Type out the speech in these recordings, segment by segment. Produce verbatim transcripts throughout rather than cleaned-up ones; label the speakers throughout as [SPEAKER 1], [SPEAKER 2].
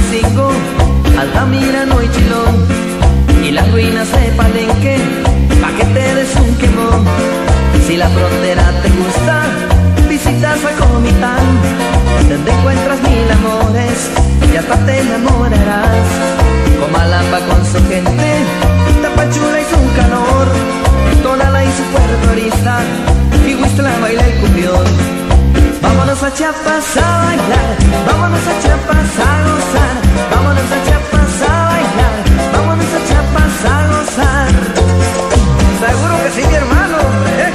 [SPEAKER 1] Cocingo, Altamira, no y Chilón, y las ruinas de Palenque, pa' que te des un quemón. Si la frontera te gusta, visitas a Comitán, donde encuentras mil amores y hasta te enamorarás. Comalapa con su gente, Tapachula y su calor, Tonalá y su Puerto Arista, y Huistla baila el cumbión. Vámonos a Chiapas a bailar, vámonos a Chiapas a gozar, vámonos a Chiapas a bailar, vámonos a Chiapas a gozar. Seguro que sí, mi hermano, ¿eh?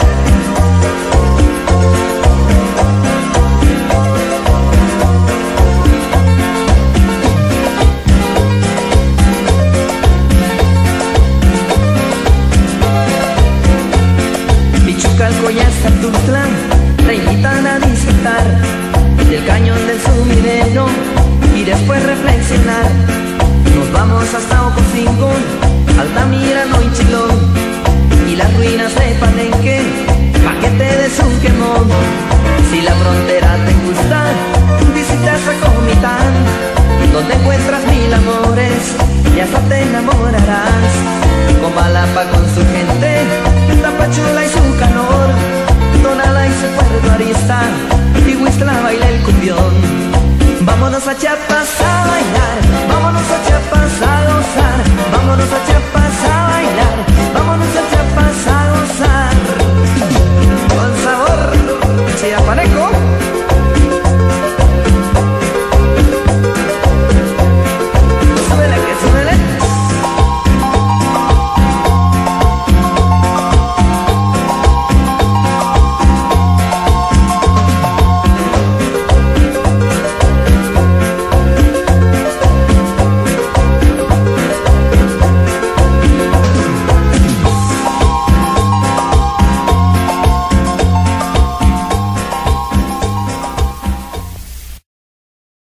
[SPEAKER 1] Pichucalco y hasta Tuxtlan te invitan a disfrutar del cañón del sumidero y después reflexionar. Nos vamos hasta Ocosingo, Altamira, no y Chilón, y las ruinas de Palenque, pa' que te des un quemón. Si la frontera te gusta, visitas a Comitán, donde encuentras mil amores y hasta te enamorarás. Comalapa con su gente, Tapachula y su calor, Tonalá y su Puerto Arista, y Huistla baila el cumbión. Vámonos a Chiapas a bailar, vámonos a Chiapas a gozar, vámonos a Chiapas a bailar, vámonos a Chiapas a gozar. Con sabor chiapaneco.